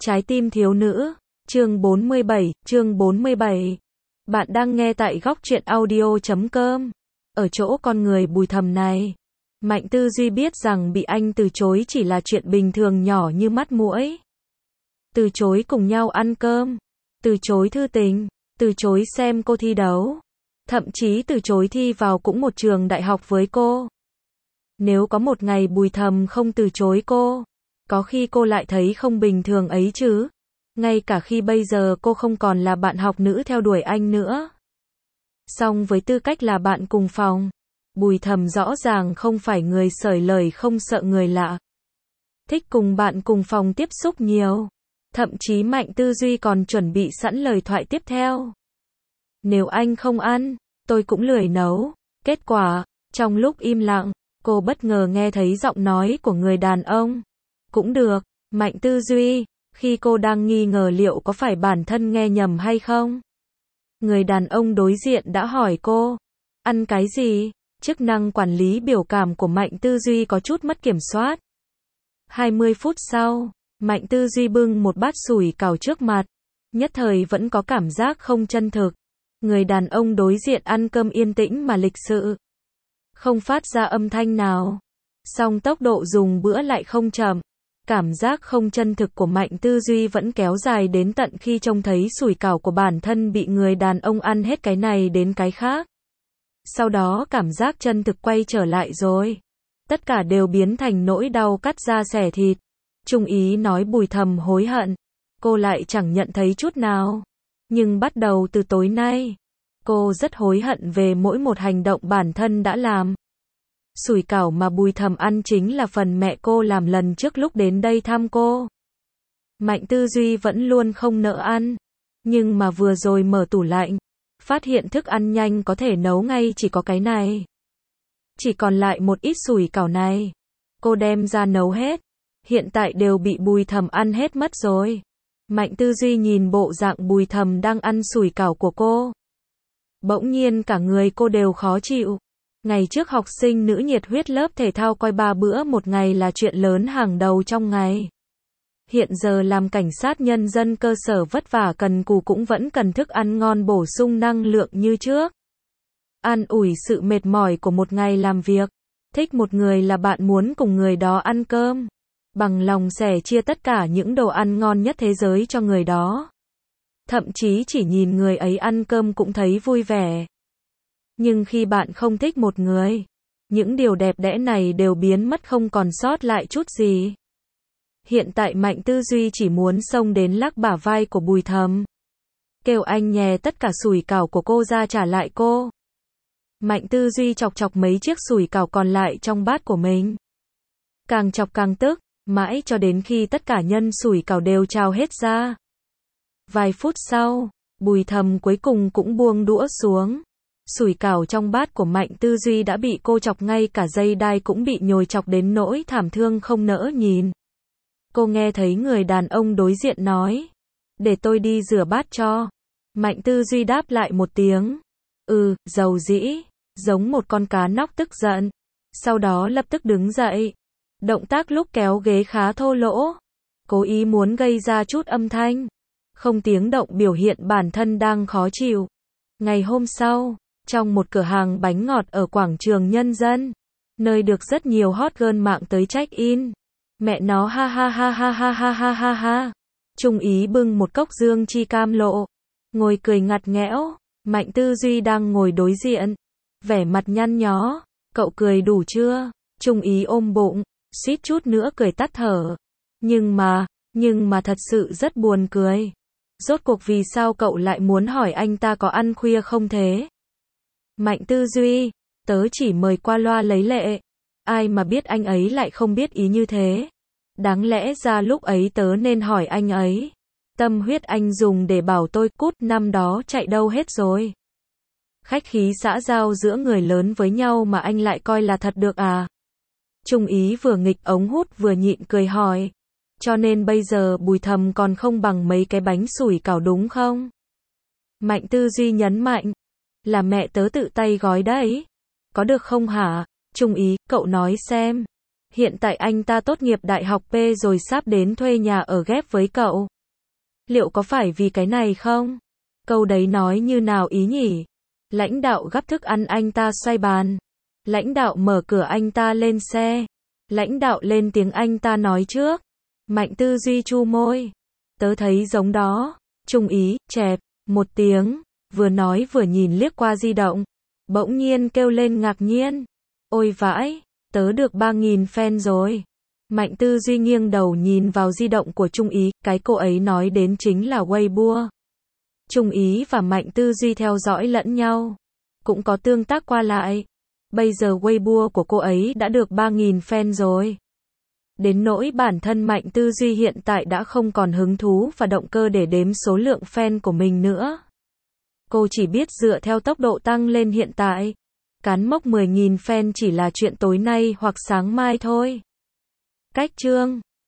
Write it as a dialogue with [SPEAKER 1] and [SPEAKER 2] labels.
[SPEAKER 1] Trái tim thiếu nữ, chương 47. Bạn đang nghe tại góc truyện audio.com. Ở chỗ con người Bùi Thầm này, Mạnh Tư Duy biết rằng bị anh từ chối chỉ là chuyện bình thường nhỏ như mắt muỗi. Từ chối cùng nhau ăn cơm, từ chối thư tình, từ chối xem cô thi đấu, thậm chí từ chối thi vào cũng một trường đại học với cô. Nếu có một ngày Bùi Thầm không từ chối cô, có khi cô lại thấy không bình thường ấy chứ. Ngay cả khi bây giờ cô không còn là bạn học nữ theo đuổi anh nữa. Song với tư cách là bạn cùng phòng, Bùi Thầm rõ ràng không phải người sởi lời không sợ người lạ. Thích cùng bạn cùng phòng tiếp xúc nhiều. Thậm chí Mạnh Tư Duy còn chuẩn bị sẵn lời thoại tiếp theo. Nếu anh không ăn, tôi cũng lười nấu. Kết quả, trong lúc im lặng, cô bất ngờ nghe thấy giọng nói của người đàn ông. Cũng được, Mạnh Tư Duy, khi cô đang nghi ngờ liệu có phải bản thân nghe nhầm hay không. Người đàn ông đối diện đã hỏi cô, ăn cái gì? Chức năng quản lý biểu cảm của Mạnh Tư Duy có chút mất kiểm soát. 20 phút sau, Mạnh Tư Duy bưng một bát sủi cảo trước mặt. Nhất thời vẫn có cảm giác không chân thực. Người đàn ông đối diện ăn cơm yên tĩnh mà lịch sự. Không phát ra âm thanh nào. Song tốc độ dùng bữa lại không chậm. Cảm giác không chân thực của Mạnh Tư Duy vẫn kéo dài đến tận khi trông thấy sủi cảo của bản thân bị người đàn ông ăn hết cái này đến cái khác. Sau đó cảm giác chân thực quay trở lại rồi. Tất cả đều biến thành nỗi đau cắt da xẻ thịt. Trung ý nói Bùi Thầm hối hận. Cô lại chẳng nhận thấy chút nào. Nhưng bắt đầu từ tối nay, cô rất hối hận về mỗi một hành động bản thân đã làm. Sủi cảo mà Bùi Thầm ăn chính là phần mẹ cô làm lần trước lúc đến đây thăm cô. Mạnh Tư Duy vẫn luôn không nỡ ăn. Nhưng mà vừa rồi mở tủ lạnh, phát hiện thức ăn nhanh có thể nấu ngay chỉ có cái này. Chỉ còn lại một ít sủi cảo này. Cô đem ra nấu hết. Hiện tại đều bị Bùi Thầm ăn hết mất rồi. Mạnh Tư Duy nhìn bộ dạng Bùi Thầm đang ăn sủi cảo của cô. Bỗng nhiên cả người cô đều khó chịu. Ngày trước học sinh nữ nhiệt huyết lớp thể thao coi 3 bữa một ngày là chuyện lớn hàng đầu trong ngày. Hiện giờ làm cảnh sát nhân dân cơ sở vất vả cần cù cũng vẫn cần thức ăn ngon bổ sung năng lượng như trước. An ủi sự mệt mỏi của một ngày làm việc. Thích một người là bạn muốn cùng người đó ăn cơm. Bằng lòng sẻ chia tất cả những đồ ăn ngon nhất thế giới cho người đó. Thậm chí chỉ nhìn người ấy ăn cơm cũng thấy vui vẻ. Nhưng khi bạn không thích một người, những điều đẹp đẽ này đều biến mất không còn sót lại chút gì. Hiện tại Mạnh Tư Duy chỉ muốn xông đến lắc bả vai của Bùi Thầm. Kêu anh nhè tất cả sủi cảo của cô ra trả lại cô. Mạnh Tư Duy chọc chọc mấy chiếc sủi cảo còn lại trong bát của mình. Càng chọc càng tức, mãi cho đến khi tất cả nhân sủi cảo đều trào hết ra. Vài phút sau, Bùi Thầm cuối cùng cũng buông đũa xuống. Sủi cảo trong bát của Mạnh Tư Duy đã bị cô chọc, ngay cả dây đai cũng bị nhồi chọc đến nỗi thảm thương không nỡ nhìn. Cô nghe thấy người đàn ông đối diện nói, để tôi đi rửa bát cho. Mạnh Tư Duy đáp lại một tiếng, dầu dĩ, giống một con cá nóc tức giận. Sau đó lập tức đứng dậy. Động tác lúc kéo ghế khá thô lỗ, cố ý muốn gây ra chút âm thanh. Không tiếng động biểu hiện bản thân đang khó chịu. Ngày hôm sau, trong một cửa hàng bánh ngọt ở quảng trường Nhân dân, nơi được rất nhiều hot girl mạng tới check-in. Mẹ nó ha ha ha ha ha ha ha ha ha. Trung ý bưng một cốc dương chi cam lộ, ngồi cười ngặt nghẽo. Mạnh Tư Duy đang ngồi đối diện, vẻ mặt nhăn nhó. Cậu cười đủ chưa? Trung ý ôm bụng, suýt chút nữa cười tắt thở. Nhưng mà thật sự rất buồn cười. Rốt cuộc vì sao cậu lại muốn hỏi anh ta có ăn khuya không thế? Mạnh Tư Duy, tớ chỉ mời qua loa lấy lệ. Ai mà biết anh ấy lại không biết ý như thế. Đáng lẽ ra lúc ấy tớ nên hỏi anh ấy. Tâm huyết anh dùng để bảo tôi cút năm đó chạy đâu hết rồi. Khách khí xã giao giữa người lớn với nhau mà anh lại coi là thật được à? Trung ý vừa nghịch ống hút vừa nhịn cười hỏi. Cho nên bây giờ Bùi Thầm còn không bằng mấy cái bánh sủi cảo đúng không? Mạnh Tư Duy nhấn mạnh. Là mẹ tớ tự tay gói đấy. Có được không hả? Trung ý, cậu nói xem. Hiện tại anh ta tốt nghiệp đại học P rồi sắp đến thuê nhà ở ghép với cậu. Liệu có phải vì cái này không? Câu đấy nói như nào ý nhỉ? Lãnh đạo gắp thức ăn anh ta xoay bàn. Lãnh đạo mở cửa anh ta lên xe. Lãnh đạo lên tiếng anh ta nói trước. Mạnh Tư Duy chu môi. Tớ thấy giống đó. Trung ý, chẹp, một tiếng. Vừa nói vừa nhìn liếc qua di động. Bỗng nhiên kêu lên ngạc nhiên. Ôi vãi, tớ được 3.000 fan rồi. Mạnh Tư Duy nghiêng đầu nhìn vào di động của Trung ý, cái cô ấy nói đến chính là Weibo. Trung ý và Mạnh Tư Duy theo dõi lẫn nhau. Cũng có tương tác qua lại. Bây giờ Weibo của cô ấy đã được 3.000 fan rồi. Đến nỗi bản thân Mạnh Tư Duy hiện tại đã không còn hứng thú và động cơ để đếm số lượng fan của mình nữa. Cô chỉ biết dựa theo tốc độ tăng lên hiện tại. Cán mốc 10.000 fan chỉ là chuyện tối nay hoặc sáng mai thôi. Cách chương